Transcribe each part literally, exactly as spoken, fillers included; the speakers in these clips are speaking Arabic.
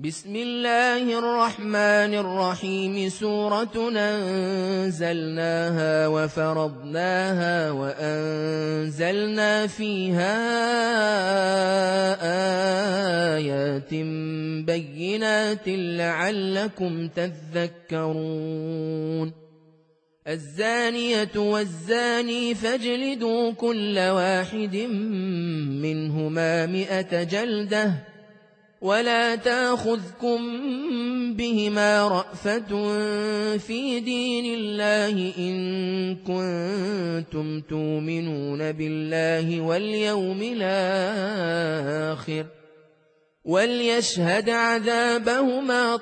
بسم الله الرحمن الرحيم سورة أنزلناها وفرضناها وأنزلنا فيها آيات بينات لعلكم تذكرون الزانية والزاني فاجلدوا كل واحد منهما مئة جلدة ولا تأخذكم بهما رأفة في دين الله إن كنتم تؤمنون بالله واليوم الآخر وليشهد عذابهما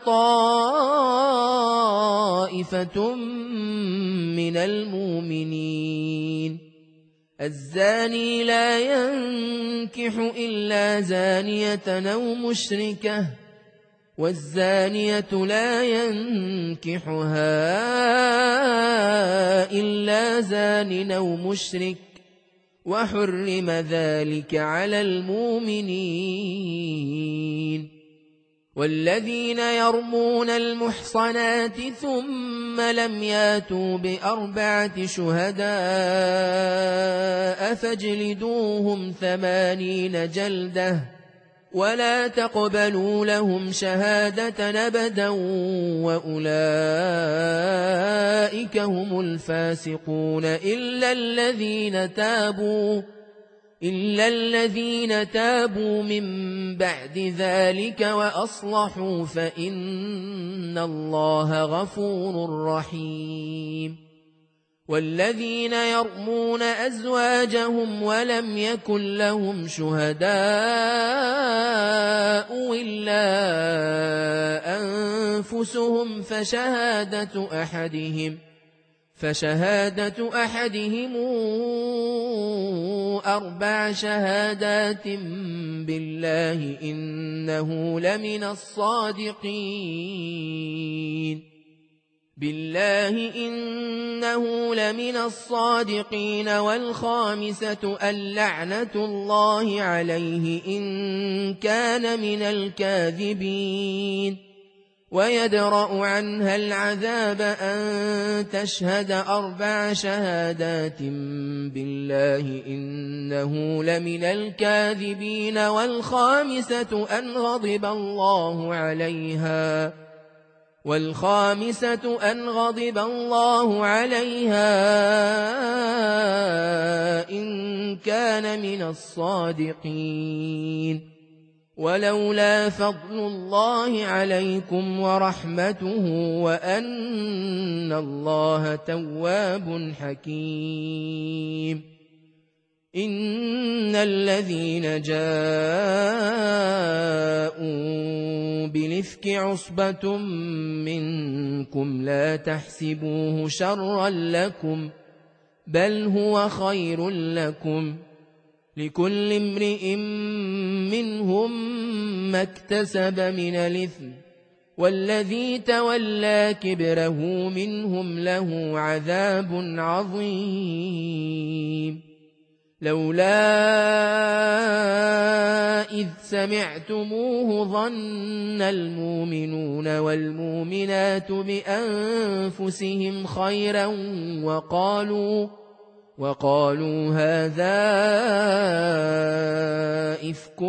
طائفة من المؤمنين الزاني لا ينكح إلا زانية أو مشركة والزانية لا ينكحها إلا زان أو مشرك وحرم ذلك على المؤمنين والذين يرمون المحصنات ثم لم ياتوا بأربعة شهداء فاجلدوهم ثمانين جلدة ولا تقبلوا لهم شهادة أبدا وأولئك هم الفاسقون إلا الذين تابوا إلا الذين تابوا من بعد ذلك وأصلحوا فإن الله غفور رحيم والذين يرمون أزواجهم ولم يكن لهم شهداء إلا أنفسهم فشهادة أحدهم فشهادة أحدهم أربع شهادات بالله إنه لمن الصادقين بالله إنه لمن الصادقين والخامسة اللعنة الله عليه إن كان من الكاذبين ويدرأ عنها العذاب أن تشهد أربع شهادات بالله إنه لمن الكاذبين والخامسة أن غضب الله عليها والخامسة أن غضب الله عليها إن كان من الصادقين ولولا فضل الله عليكم ورحمته وأن الله تواب حكيم إن الذين جاءوا بالإفك عصبة منكم لا تحسبوه شرا لكم بل هو خير لكم لكل امرئ منهم ما اكتسب من الإثم والذي تولى كبره منهم له عذاب عظيم لولا إذ سمعتموه ظن المؤمنون والمؤمنات بأنفسهم خيرا وقالوا وقالوا هذا إفك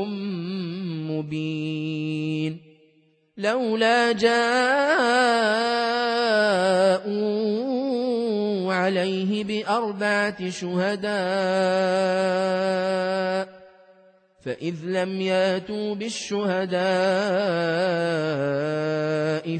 مبين لولا جاءوا عليه بأربعة شهداء فإذ لم ياتوا بالشهداء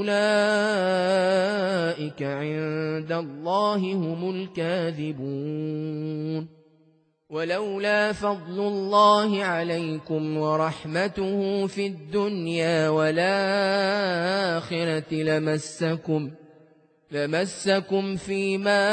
فأولئك عند الله هم الكاذبون ولولا فضل الله عليكم ورحمته في الدنيا والآخرة لمسكم لمسكم فيما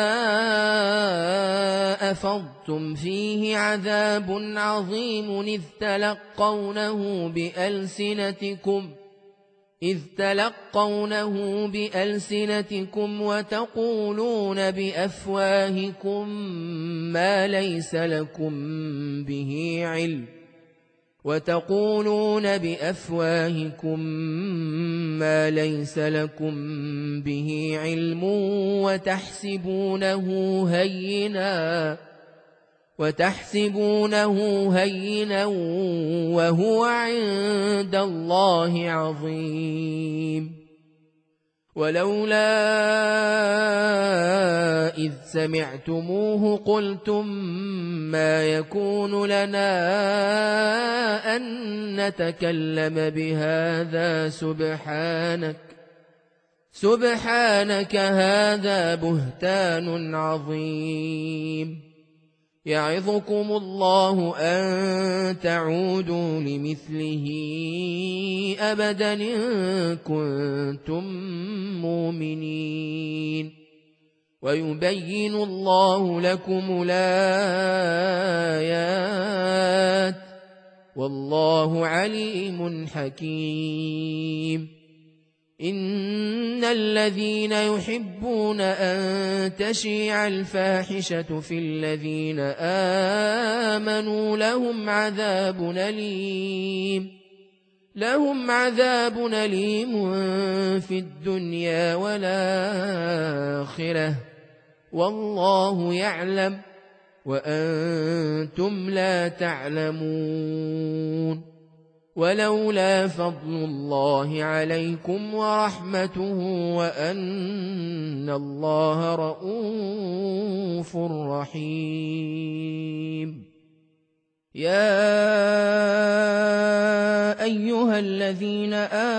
أفضتم فيه عذاب عظيم إذ تلقونه بألسنتكم إذ تلقونه بألسنتكم وتقولون بأفواهكم ما ليس لكم به علم وتقولون بأفواهكم ما ليس لكم به علم وتحسبونه هينا وتحسبونه هينا وهو عند الله عظيم. ولولا إذ سمعتموه قلتم ما يكون لنا أن نتكلم بهذا سبحانك سبحانك هذا بهتان عظيم. يعظكم الله أن تعودوا لمثله أبدا إن كنتم مؤمنين. ويبين الله لكم الآيات والله عليم حكيم. إن الذين يحبون أن تشيع الفاحشة في الذين آمنوا لهم عذاب أليم لهم عذاب أليم في الدنيا والآخرة والله يعلم وأنتم لا تعلمون. ولولا فضل الله عليكم ورحمته وأن الله رؤوف رحيم. يا أيها الذين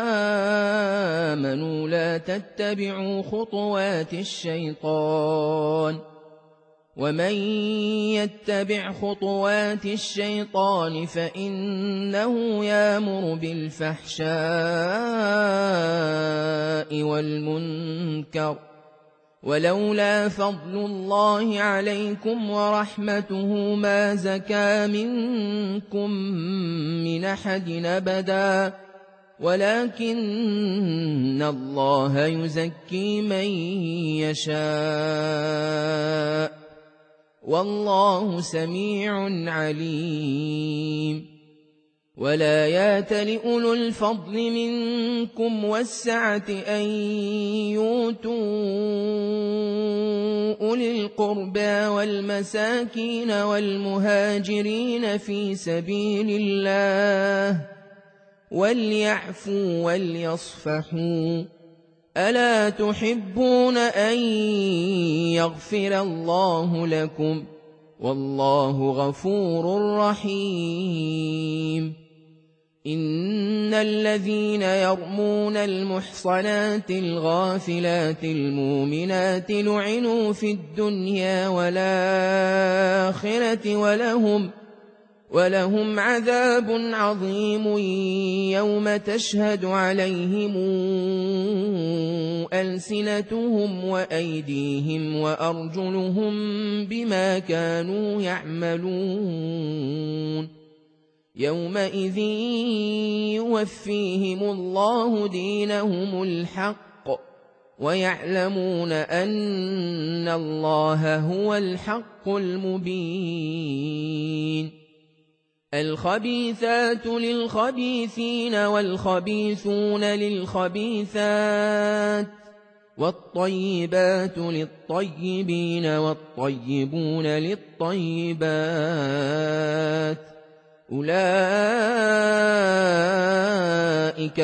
آمنوا لا تتبعوا خطوات الشيطان ومن يتبع خطوات الشيطان فإنه يأمر بالفحشاء والمنكر. ولولا فضل الله عليكم ورحمته ما زكى منكم من أحد أبدا ولكن الله يزكي من يشاء والله سميع عليم. ولا يات لأولو الفضل منكم والسعة أن يؤتوا أولي القربى والمساكين والمهاجرين في سبيل الله وليعفوا وليصفحوا ألا تحبون أن يغفر الله لكم والله غفور رحيم. إن الذين يرمون المحصنات الغافلات المؤمنات لعنوا في الدنيا والآخرة ولهم ولهم عذاب عظيم يوم تشهد عليهم ألسنتهم وأيديهم وأرجلهم بما كانوا يعملون. يومئذ يوفيهم الله دينهم الحق ويعلمون أن الله هو الحق المبين. الخبيثات للخبيثين والخبيثون للخبيثات والطيبات للطيبين والطيبون للطيبات أولئك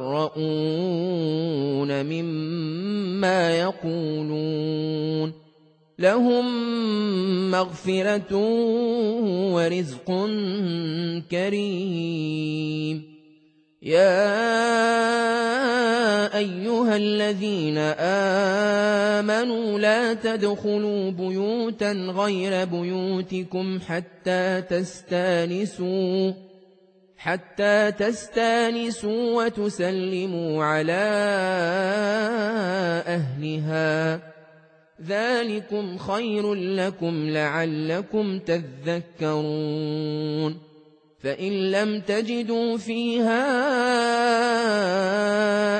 مبرؤون مما يقولون لهم مغفرة ورزق كريم. يا أيها الذين آمنوا لا تدخلوا بيوتا غير بيوتكم حتى تستانسوا حتى تستانسوا وتسلموا على أهلها ذلكم خير لكم لعلكم تذكرون. فإن لم تجدوا فيها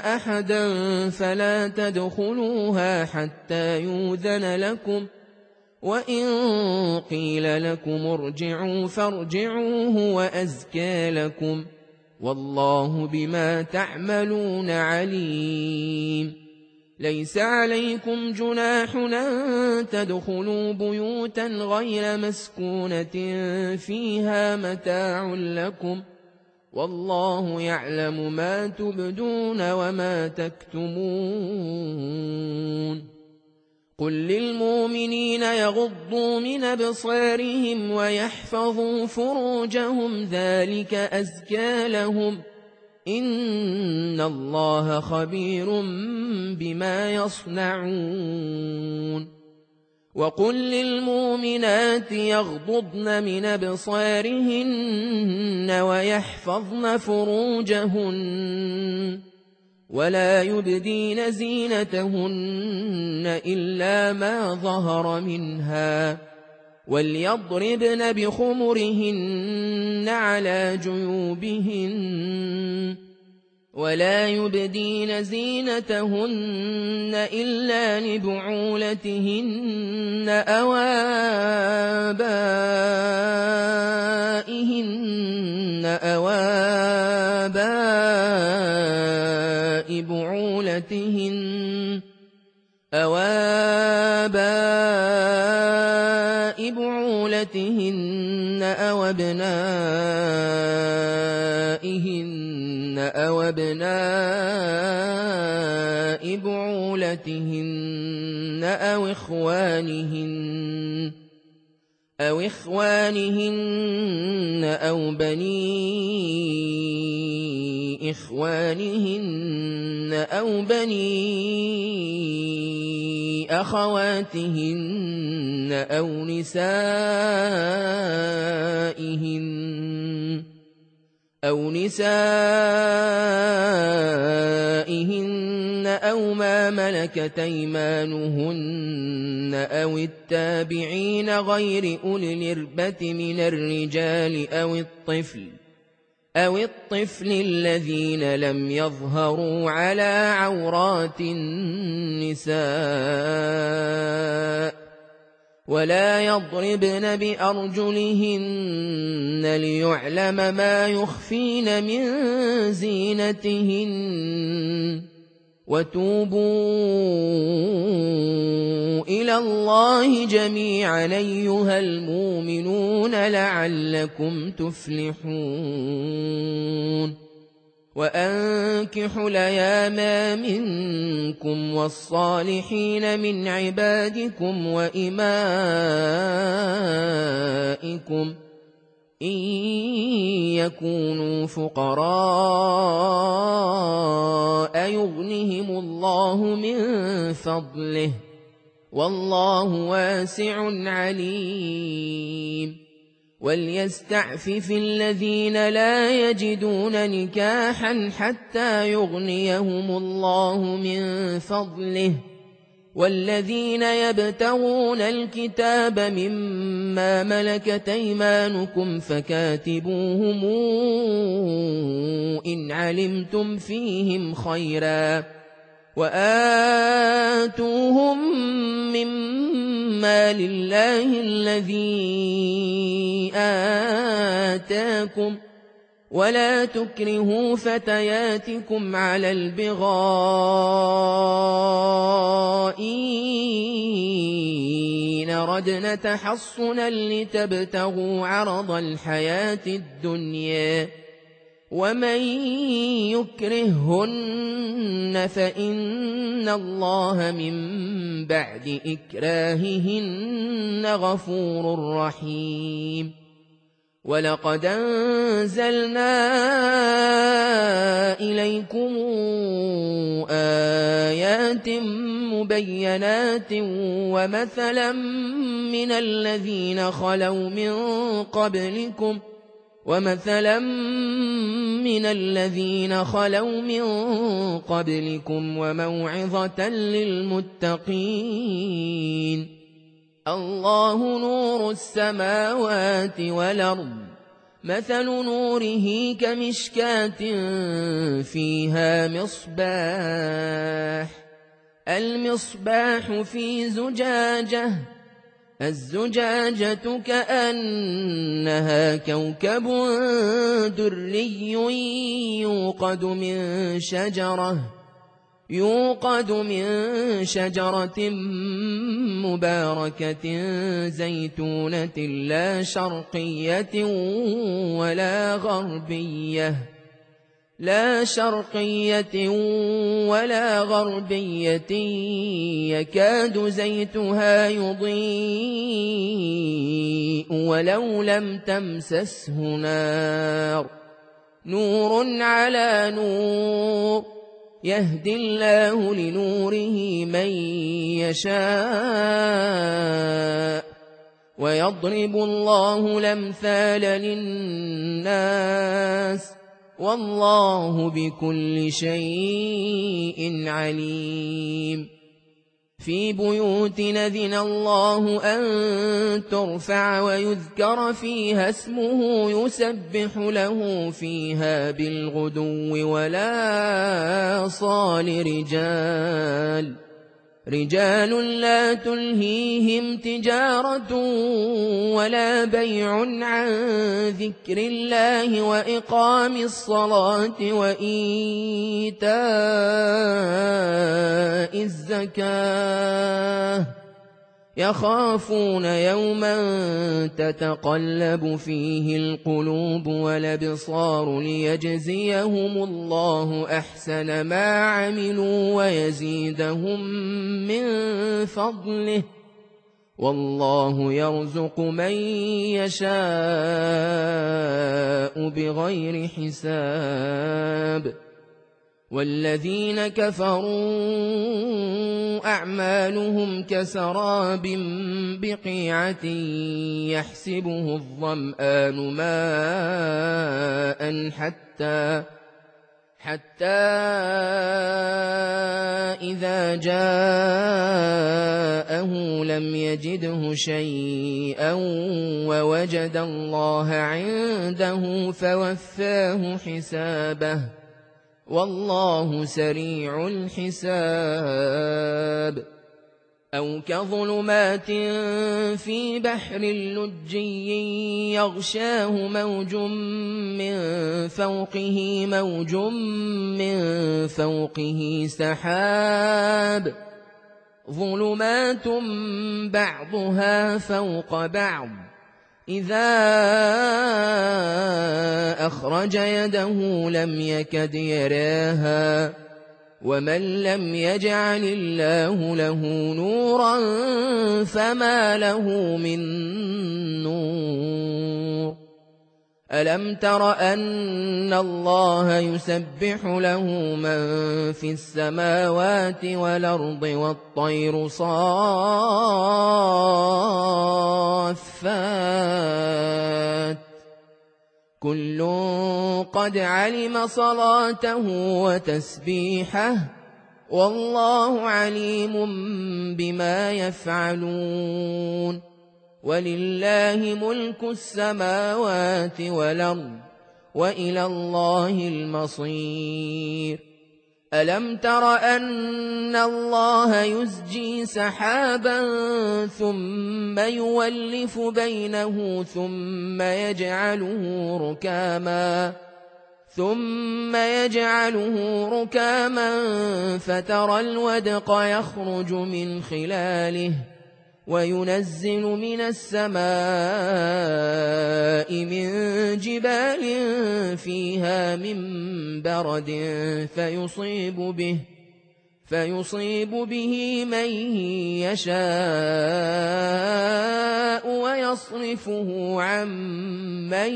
أحدا فلا تدخلوها حتى يؤذن لكم وإن قيل لكم ارجعوا فارجعوا هو أزكى لكم والله بما تعملون عليم. ليس عليكم جناح أن تدخلوا بيوتا غير مسكونة فيها متاع لكم والله يعلم ما تبدون وما تكتمون. قل للمؤمنين يغضوا من أبصارهم ويحفظوا فروجهم ذلك أزكى لهم إن الله خبير بما يصنعون. وقل للمؤمنات يغضضن من أبصارهن ويحفظن فروجهن ولا يبدين زينتهن إلا ما ظهر منها وليضربن بخمرهن على جيوبهن ولا يبدين زينتهن إلا لبعولتهن أو آبائهن أو آباء بعولتهن أو آباء بعولتهن أو أبنائهن أو أبناء بعولتهن أو إخوانهن أو إخوانهن أو بني إخوانهن أو بني أخواتهن أو نسائهن أو نسائهن أو ما ملكت أيمانهن أو التابعين غير أولي الإربة من الرجال أو الطفل أو الطفل الذين لم يظهروا على عورات النساء ولا يضربن بأرجلهن ليعلم ما يخفين من زينتهن وتوبوا إلى الله جميعا أيها المؤمنون لعلكم تفلحون. وأنكحوا الأيام منكم والصالحين من عبادكم وإمائكم إن يكونوا فقراء يغنهم الله من فضله والله واسع عليم. وليستعفف الذين لا يجدون نكاحا حتى يغنيهم الله من فضله والذين يبتغون الكتاب مما ملكت أيمانكم فكاتبوهم إن علمتم فيهم خيرا وآتوهم مما لله الذي آتاكم ولا تكرهوا فتياتكم على البغاء إن ردنا تحصنا لتبتغوا عرض الحياة الدنيا ومن يكرههن فإن الله من بعد إكراههن غفور رحيم. ولقد أنزلنا إليكم آيات مبينات ومثلا من الذين خلوا من قبلكم ومثلا من الذين خلوا من قبلكم وموعظة للمتقين. الله نور السماوات والأرض مثل نوره كمشكاة فيها مصباح المصباح في زجاجة الزجاجة كأنها كوكب دري يوقد من شجرة يوقد من شجرة مباركة زيتونة لا شرقية ولا غربية لا شرقية ولا غربية يكاد زيتها يضيء ولو لم تمسسه نار نور على نور يهدي الله لنوره من يشاء ويضرب الله الأمثال للناس والله بكل شيء عليم في بيوت أذن الله أن ترفع ويذكر فيها اسمه يسبح له فيها بالغدو ولا صال رجال رجال لا تلهيهم تجارة ولا بيع عن ذكر الله وإقام الصلاة وإيتاء الزكاة يخافون يوما تتقلب فيه القلوب والأبصار ليجزيهم الله أحسن ما عملوا ويزيدهم من فضله والله يرزق من يشاء بغير حساب والذين كفروا أعمالهم كسراب بقيعة يحسبه الظمآن ماء حتى حتى إذا جاءه لم يجده شيئا ووجد الله عنده فوفاه حسابه والله سريع الحساب أو كظلمات في بحر لجي يغشاه موج من فوقه موج من فوقه سحاب ظلمات بعضها فوق بعض إذا أخرج يده لم يكد يراها ومن لم يجعل الله له نورا فما له من نور ألم تر أن الله يسبح له من في السماوات والأرض والطير صافات كل قد علم صلاته وتسبيحه والله عليم بما يفعلون ولله ملك السماوات والأرض وإلى الله المصير ألم تر أن الله يزجي سحابا ثم يولف بينه ثم يجعله ركاما ثم يجعله ركاما فترى الودق يخرج من خلاله وينزل من السماء من جبال فيها من برد فيصيب به فيصيب به من يشاء ويصرفه عن من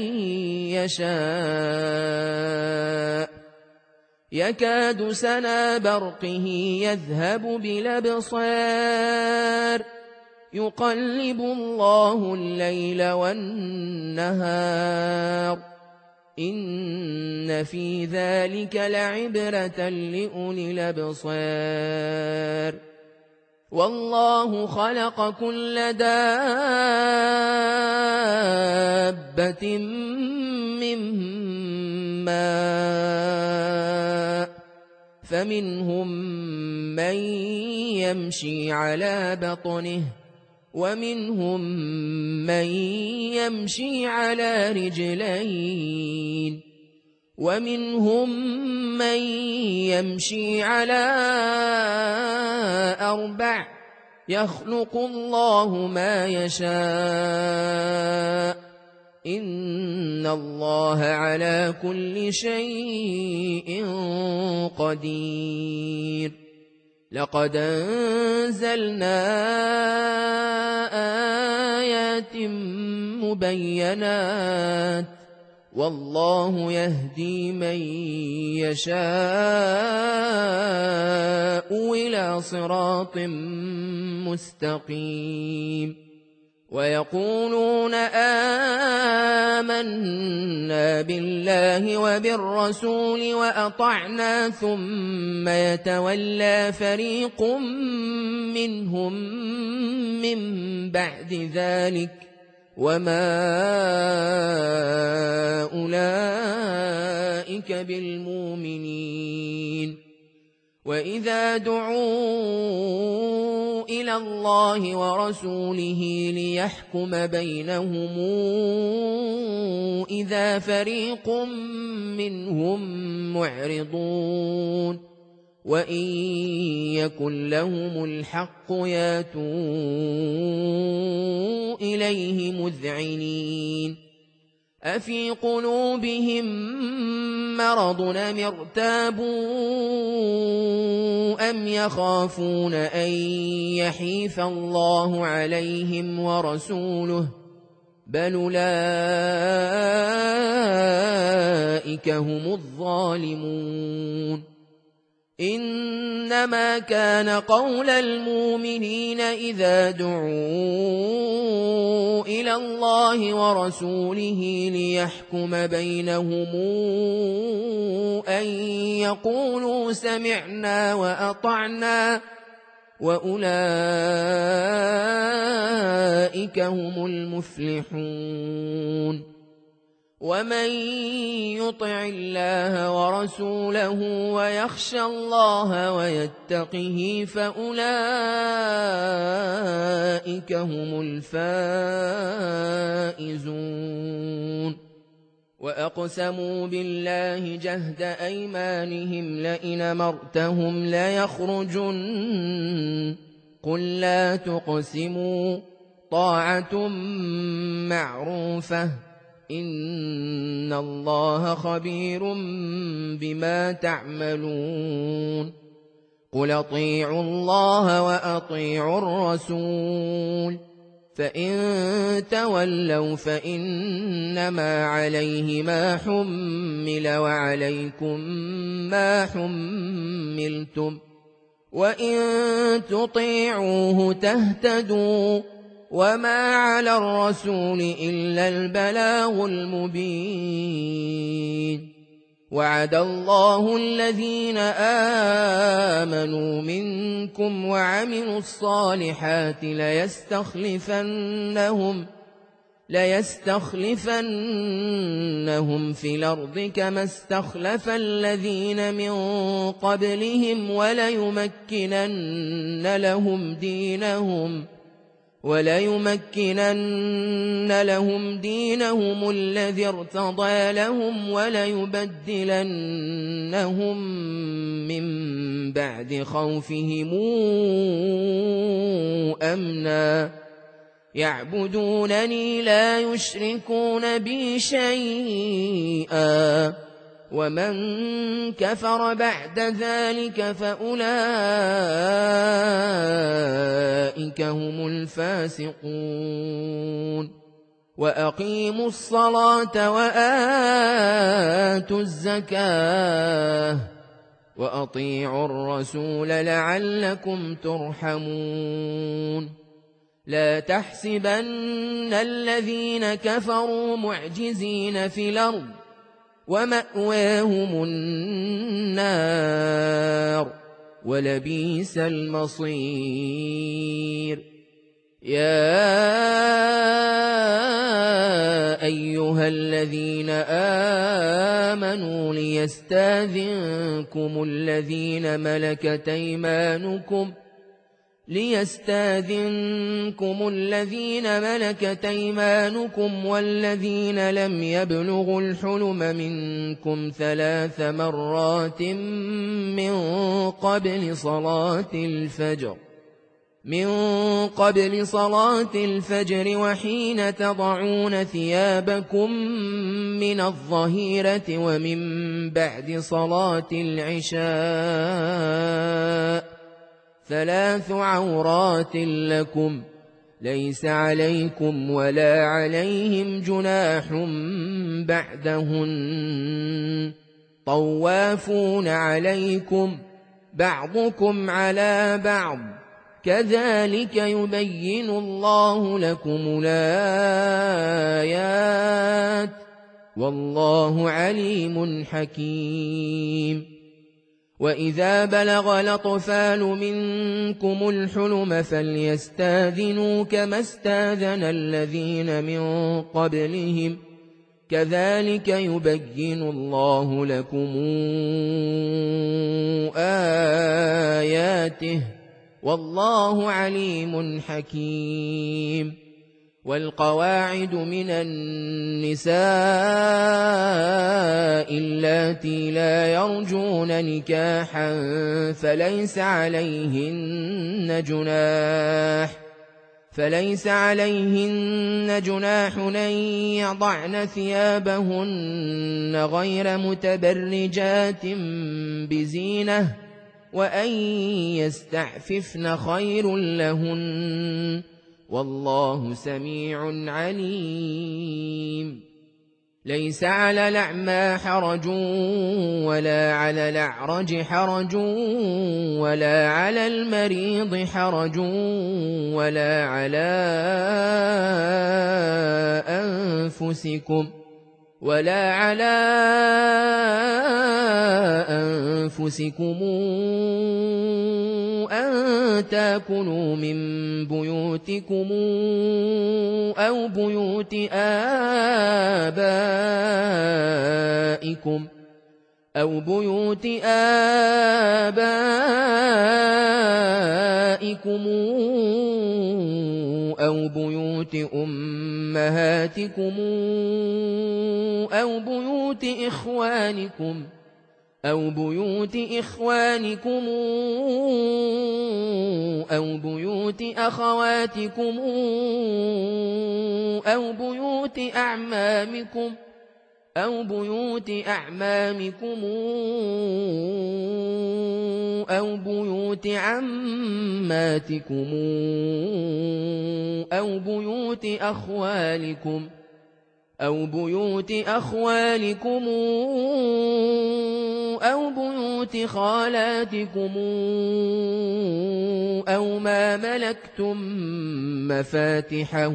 يشاء يكاد سنا برقه يذهب بالأبصار يقلب الله الليل والنهار إن في ذلك لعبرة لأولي الأبصار والله خلق كل دابة من ماء فمنهم من يمشي على بطنه ومنهم من يمشي على رجلين ومنهم من يمشي على أربع يخلق الله ما يشاء إن الله على كل شيء قدير لقد أنزلنا آيات مبينات والله يهدي من يشاء إلى صراط مستقيم ويقولون آمنا بالله وبالرسول وأطعنا ثم يتولى فريق منهم من بعد ذلك وما أولئك بالمؤمنين وإذا دعوا إلى الله ورسوله ليحكم بينهم إذا فريق منهم معرضون وإن يكن لهم الحق ياتوا إليه مذعنين أفي قلوبهم مرض أم ارتابوا أم يخافون أن يحيف الله عليهم ورسوله بل أولئك هم الظالمون إنما كان قول المؤمنين إذا دعوا إلى الله ورسوله ليحكم بينهم أن يقولوا سمعنا وأطعنا وأولئك هم المفلحون ومن يطع الله ورسوله ويخشى الله ويتقه فأولئك هم الفائزون وأقسموا بالله جهد أيمانهم لئن أمرتهم ليخرجن قل لا تقسموا طاعة معروفة إن الله خبير بما تعملون قل أطيعوا الله وأطيعوا الرسول فإن تولوا فإنما عليه ما حمل وعليكم ما حملتم وإن تطيعوه تهتدوا وما على الرسول إلا البلاغ المبين وعد الله الذين آمنوا منكم وعملوا الصالحات ليستخلفنهم ليستخلفنهم في الأرض كما استخلف الذين من قبلهم وليمكنن لهم دينهم وليمكنن لهم دينهم الذي ارتضى لهم وليبدلنهم من بعد خوفهم أمنا يعبدونني لا يشركون بي شيئا ومن كفر بعد ذلك فأولئك هم الفاسقون وأقيموا الصلاة وآتوا الزكاة وأطيعوا الرسول لعلكم ترحمون لا تحسبن الذين كفروا معجزين في الأرض ومأواهم النار ولبئس المصير يا أيها الذين آمنوا ليستاذنكم الذين ملكت أيمانكم ليستاذنكم الذين ملكت أيمانكم والذين لم يبلغوا الحلم منكم ثلاث مرات من قبل صلاة الفجر من قبل صلاة الفجر وحين تضعون ثيابكم من الظهيرة ومن بعد صلاة العشاء ثلاث عورات لكم ليس عليكم ولا عليهم جناح بعدهن طوافون عليكم بعضكم على بعض كذلك يبين الله لكم الآيات والله عليم حكيم وإذا بلغ الأطفال منكم الحلم فليستاذنوا كما استاذن الذين من قبلهم كذلك يبين الله لكم آياته والله عليم حكيم والقواعد من النساء اللاتي لا يرجون نكاحا فليس عليهن جناح فليس عليهن جناح أن يضعن ثيابهن غير متبرجات بزينة وأن يستعففن خير لهن والله سميع عليم ليس على الأعمى حرج ولا على الأعرج حرج ولا على المريض حرج ولا على أنفسكم ولا على أنفسكم أن تاكلوا من بيوتكم أو بيوت آبائكم أو بيوت آبائكم أو بيوت أمهاتكم أو بيوت إخوانكم أو بيوت إخوانكم أو بيوت أخواتكم أو بيوت أعمامكم أو بيوت أعمامكم أو بيوت عماتكم أو بيوت أخوالكم أو بيوت أخوالكم أو بيوت خالاتكم أو ما ملكتم مفاتحه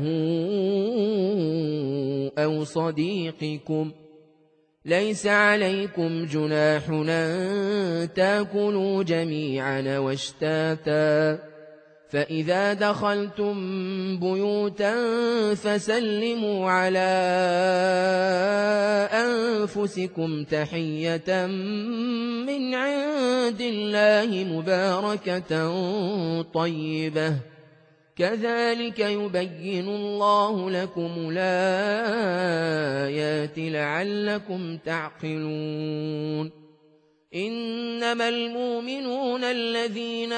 أو صديقكم ليس عليكم جناح أن تاكلوا جميعا واشتاتا فإذا دخلتم بيوتا فسلموا على أنفسكم تحية من عند الله مباركة طيبة كذلك يبين الله لكم الآيات لعلكم تعقلون إنما المؤمنون الذين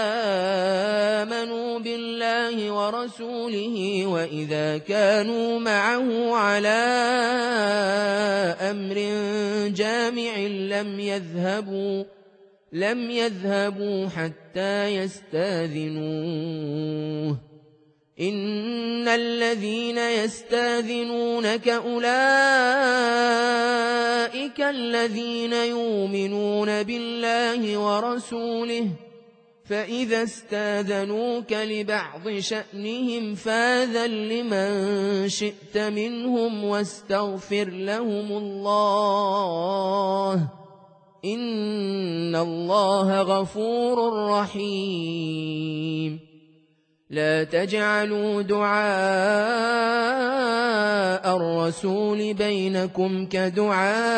آمنوا بالله ورسوله وإذا كانوا معه على أمر جامع لم يذهبوا لم يذهبوا حتى يستاذنوه إن الذين يستاذنونك أولئك الذين يؤمنون بالله ورسوله فإذا استاذنوك لبعض شأنهم فاذن لمن شئت منهم واستغفر لهم الله إن الله غفور رحيم لا تجعلوا دعاء الرسول بينكم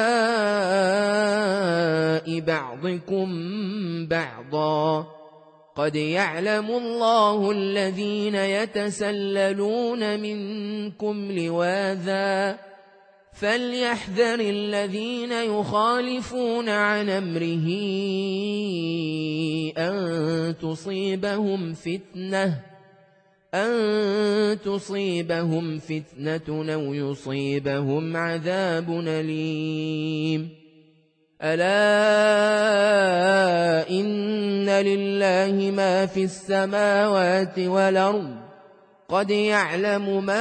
كدعاء بعضكم بعضا قد يعلم الله الذين يتسللون منكم لواذا فليحذر الذين يخالفون عن أمره أن تصيبهم فتنة أن تصيبهم فتنة أو يصيبهم عذاب أليم ألا إن لله ما في السماوات والأرض قد يعلم ما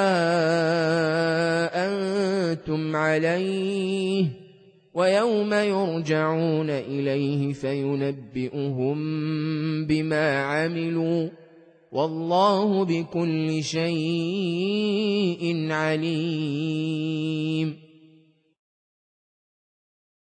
أنتم عليه ويوم يرجعون إليه فينبئهم بما عملوا والله بكل شيء عليم.